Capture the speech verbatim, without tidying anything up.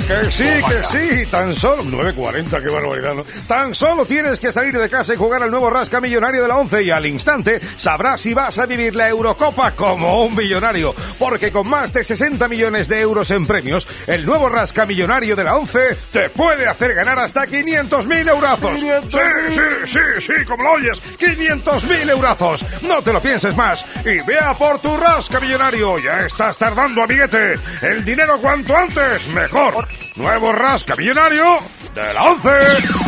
Que sí, que sí, tan solo... nueve cuarenta, qué barbaridad, ¿no? Tan solo tienes que salir de casa y jugar al nuevo Rasca Millonario de la ONCE y al instante sabrás si vas a vivir la Eurocopa como un millonario. Porque con más de sesenta millones de euros en premios, el nuevo Rasca Millonario de la ONCE te puede hacer ganar hasta quinientos mil eurazos. Sí, sí, sí, sí, como lo oyes, quinientos mil eurazos. No te lo pienses más y vea por tu Rasca Millonario. Ya estás tardando, amiguete. El dinero cuanto antes, mejor. Nuevo Rasca Millonario de la ONCE.